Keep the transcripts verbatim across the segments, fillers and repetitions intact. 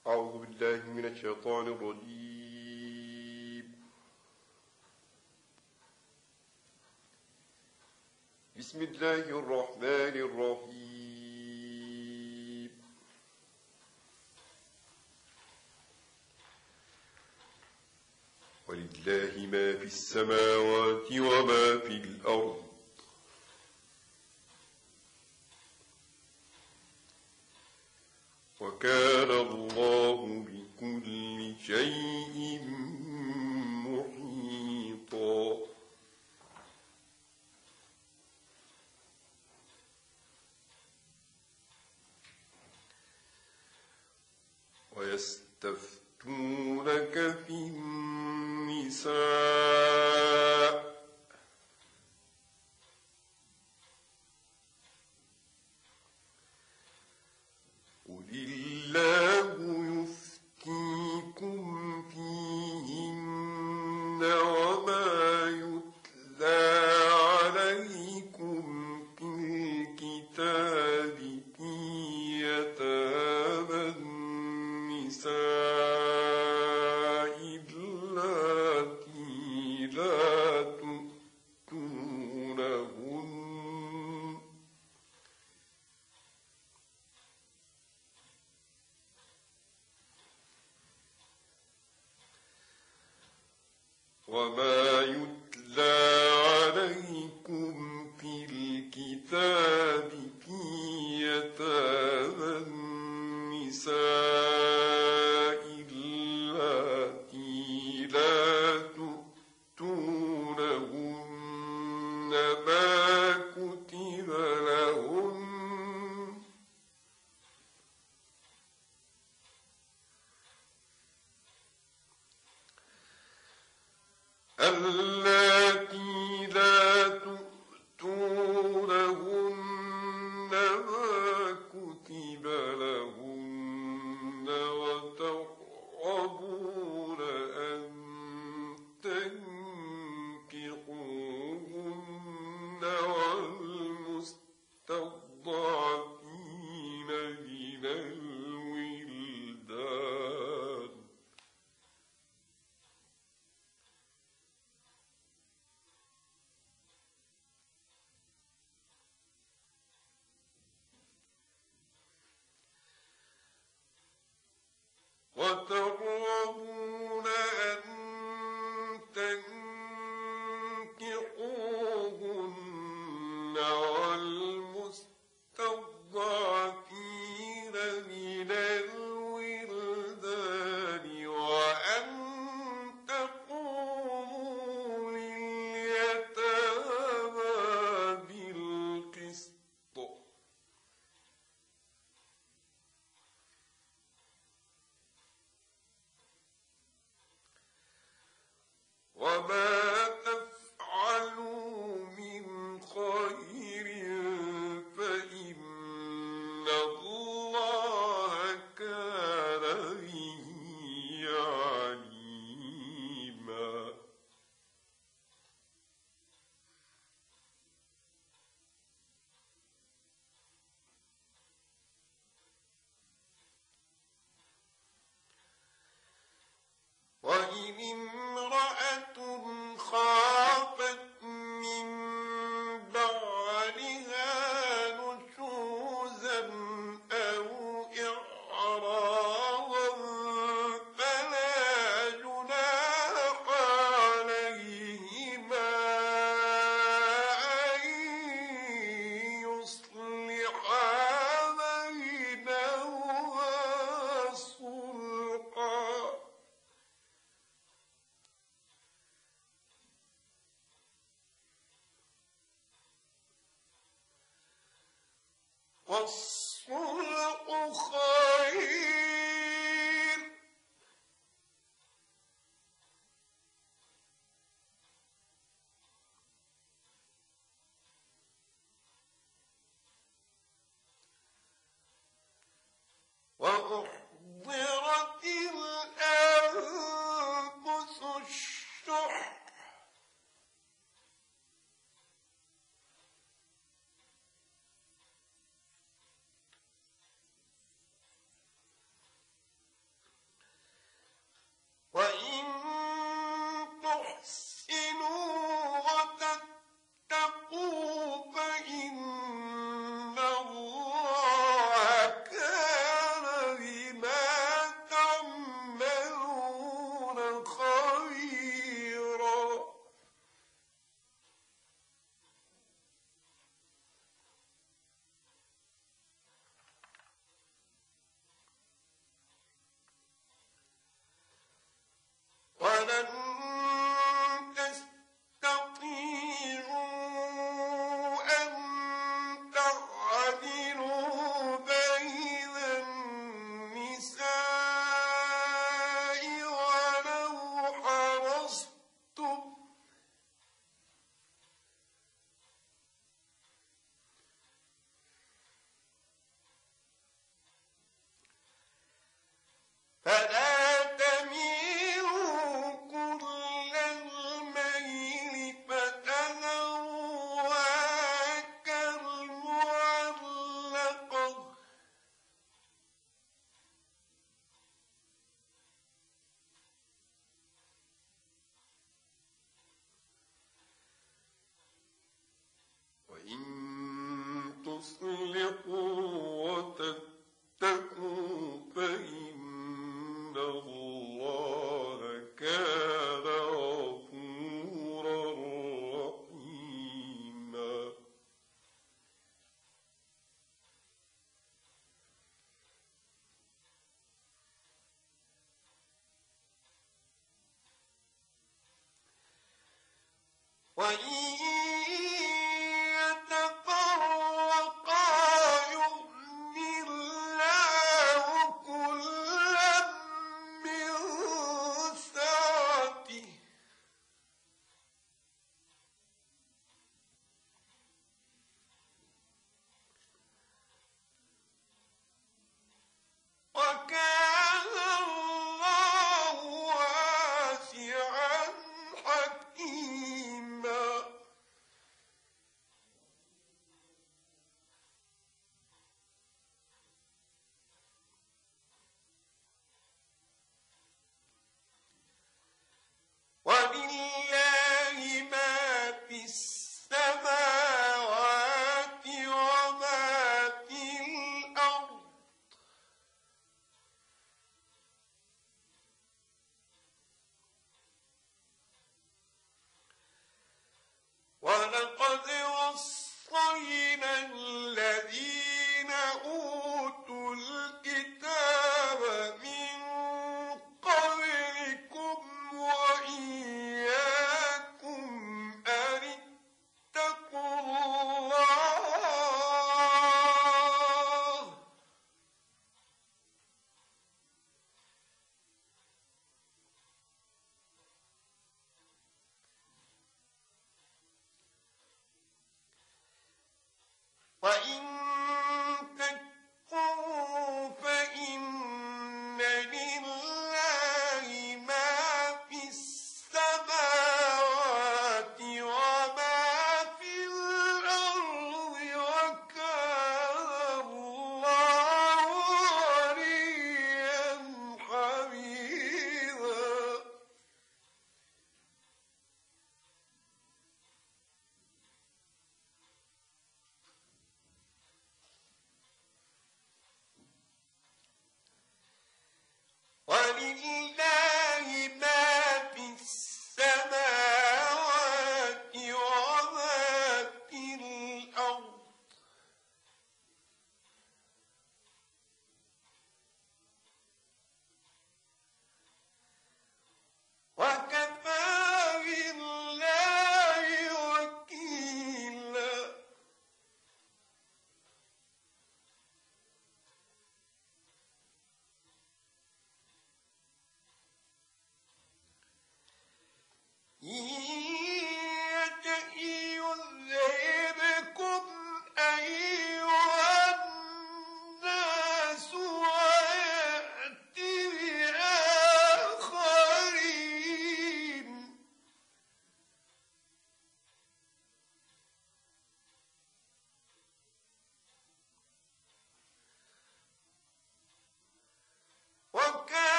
أعوذ بالله من الشيطان الرجيم. بسم الله الرحمن الرحيم. ولله ما في السماوات وما في الأرض وكان الله بكل شيء محيطا. ويستفتونك في النساء قل الله يفتيكم فيهن وما يتلى عليكم في الكتاب في يتامى النساء اللاتي لا تؤتونهن وما يتلى عليكم في الكتاب في يتامى النساء اللاتي لا تؤتونهن ما كتب لهن اللاتي لا تؤتونهن ما كتب لهن وترغبون أن تنكحوهن والمستضعفين من الولدان وترغبون أن تنكحوهن والمستضعفين من الولدان وأن تقوموا لليتامى بالقسط وما تفعلوا من خير فإن الله كان به عليما. وإن امرأة خافت من بعلها نشوزا أو إعراضا فلا جناح عليهما أن يصلحا بينهما صلحا والصلح خير وأحضرت الأنفس الشح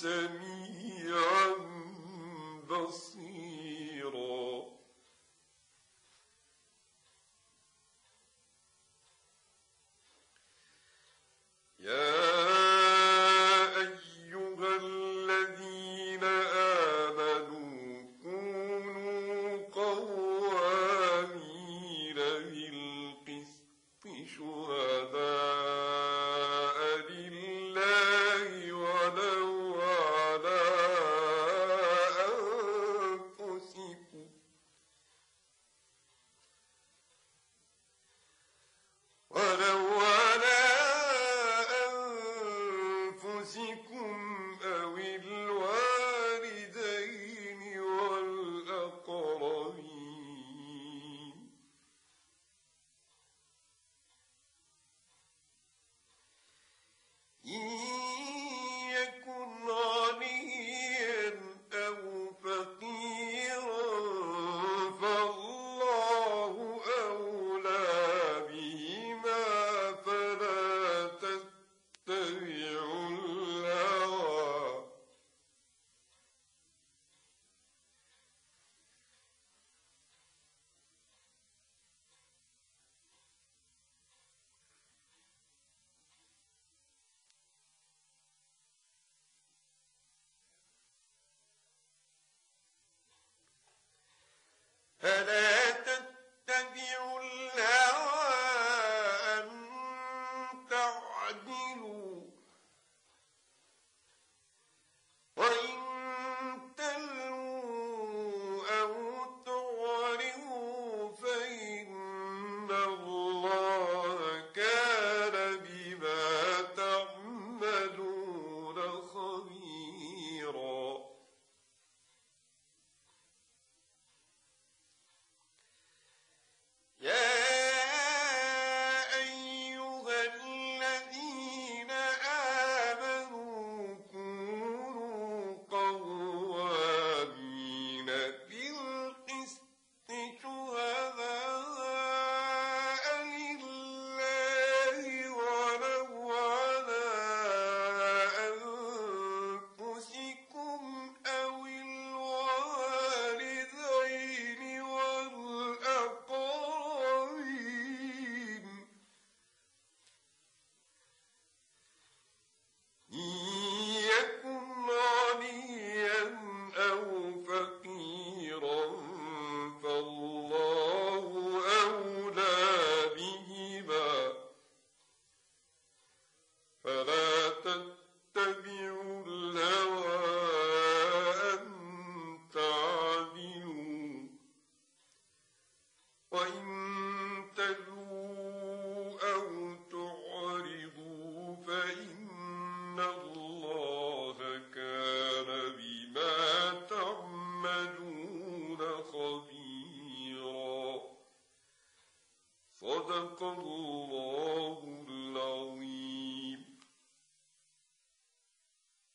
سميعا بصيرا. يا أيها الذين آمنوا كونوا قوامين بالقسط شهداء لله ولو على أنفسكم ولو على أنفسكم أو الوالدين والأقربين. إن يكن غنيا أو فقيرا فالله أولى بهما فلا تتبعوا الهوى فلا تتبعوا الهوى أن تعدلوا وإن تلووا أو تعرضوا فإن الله كان بما تعملون خبيرا. يا أيها الذين آمنوا كونوا قوامين بالقسط شهداء لله ولو على أنفسكم أو الوالدين والأقربين. إن يكن غنيا أو فقيرا فالله أولى بهما فلا تتبعوا الهوى أن تعدلوا وإن تلووا أو تعرضوا فإن الله كان بما تعملون خبيرا. صدق الله